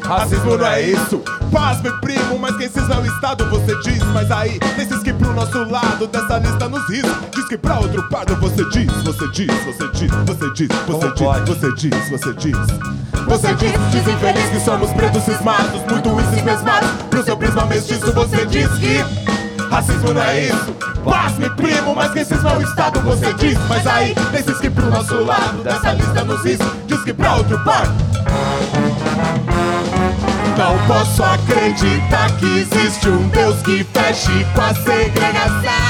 Racismo não é isso. Pasme, primo, mas quem cisma é o Estado, você diz. Mas aí, desses que pro nosso lado dessa lista nos ris. Diz que pra outro pardo você diz, você diz, você diz, você diz, você diz, você diz, você diz. Você diz infeliz que somos pretos cismados, muito ensimesmados. Pro seu prisma mestiço você diz que racismo não é isso. Pasme, primo, mas quem cisma é o Estado, você diz. Mas aí, desses que pro nosso lado dessa lista nos ris. Diz que pra outro pardo. Não posso acreditar que existe um Deus que feche com a segregação.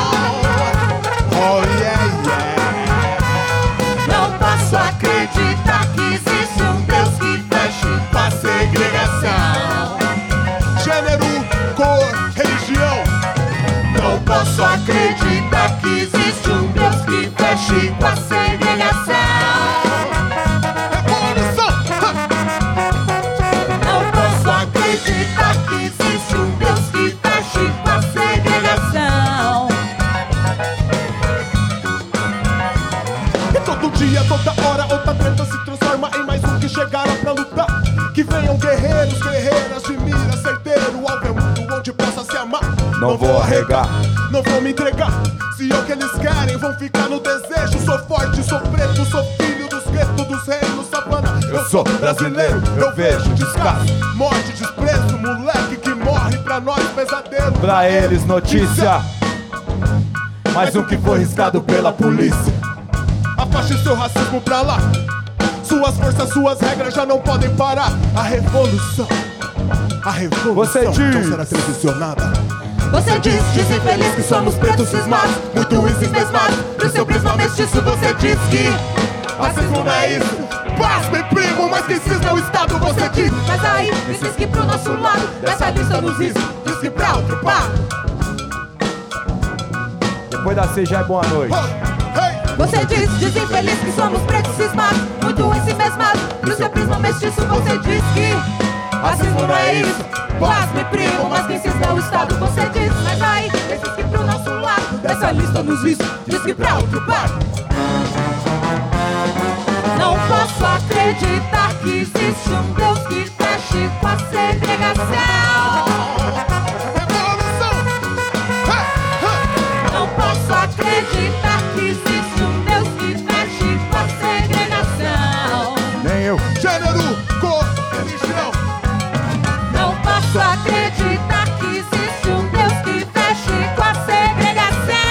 Oh yeah, yeah. Não posso acreditar que existe um Deus que feche com a segregação. Gênero, cor, religião. Não posso acreditar que existe um Deus que feche com a segregação. Acreditar que existe um Deus que feche com a segregação. E todo dia, toda hora, outra treta se transforma em mais um que chegaram pra lutar. Que venham guerreiros, guerreiras de mira certeiro. Alvo é mundo onde possa se amar. Não vou arregar, não vou me entregar. Se é o que eles querem, vão ficar no desejo. Sou forte, sou preto, sou filho dos guetos, dos reinos, savana. eu sou brasileiro, eu vejo descaso. Morte, desprezo, moleque que morre pra nós, pesadelo. Pra eles notícia, mais um que foi riscado pela polícia. Afaste seu racismo pra lá. Suas forças, suas regras já não podem parar. A revolução você diz, não será televisionada. Você diz infeliz que somos pretos cismados, muito ensimesmados. Pro seu prisma mestiço você diz que racismo não é isso. Pasme, primo, mas quem cisma é o Estado, você diz. Mas aí, diz que pro nosso lado dessa lista nos ris. Diz que pra outro par. depois da ceia já é boa noite. Você diz infeliz que somos pretos cismados, muito ensimesmados. Pro seu prisma mestiço você diz que racismo não é isso. Pasme, primo, mas quem cisma é o Estado, você diz. Mas aí, diz que pro nosso lado dessa lista nos ris. Diz que pra outro par. Não posso acreditar que existe um Deus que feche com a segregação. Não posso acreditar que existe um Deus que feche com a segregação. Nem eu. Gênero, cor, religião. Não posso acreditar que existe um Deus que feche com a segregação.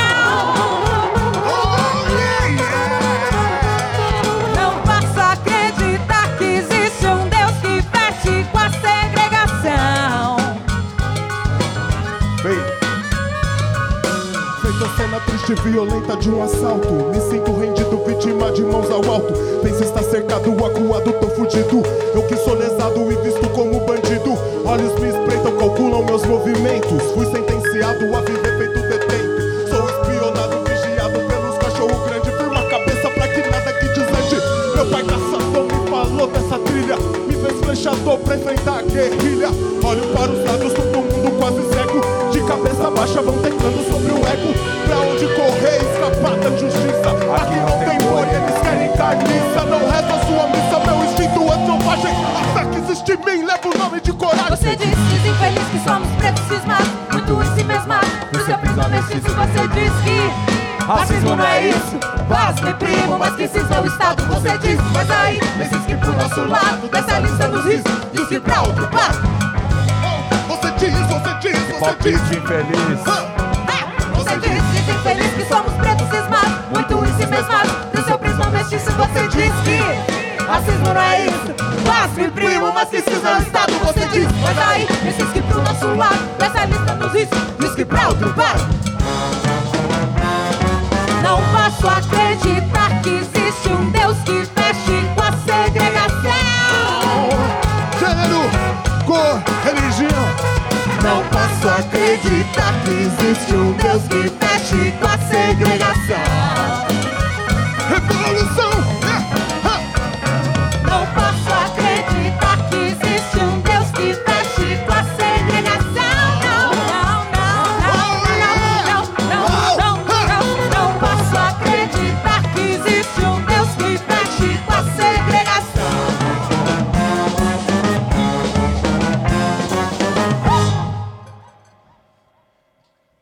Oh yeah, yeah. Não posso acreditar que existe um Deus que feche com a segregação. Feita cena triste e violenta de um assalto. Me sinto rendido, vítima de mãos ao alto. Pensa estar cercado, acuado, tô fudido. Eu que sou lesado e visto como bandido. Olhos me espreitam, calculam meus movimentos. Fui sentenciado a viver feito detento. Sou espionado, vigiado pelos cachorro grande. Firma a cabeça pra que nada que desande. Meu pai caçador me falou dessa trilha. Me fez flechador pra enfrentar a guerrilha. Olho para os lados, todo mundo quase cego. De cabeça baixa vão teclando sobre o ego. Pra onde correr, escapar da justiça. Aqui não tem boi, eles querem carniça. Não reza a sua missa, meu instinto é selvagem. Até que existe em mim, leva o nome de coragem. Você diz infeliz que somos pretos cismados, muito ensimesmados. Pro seu prisma mestiço você diz que racismo não é isso. Pasme, primo, mas quem cisma é o Estado, você diz. Mas aí, desses que pro nosso lado dessa lista nos ris. Diz que pra outro par. Você diz, você diz, você Palpite diz. infeliz. Você diz infeliz que somos pretos cismados, muito ensimesmados. Pro seu prisma mestiço você diz que racismo não é isso. Pasme, primo, mas quem cisma é o Estado, você diz. Mas aí, desses que pro nosso lado dessa lista nos ris. Diz que pra outro par. Não posso acreditar que existe um Deus que feche com a segregação. Gênero, cor, religião. Não posso acreditar que existe um Deus que feche com a segregação. Revolução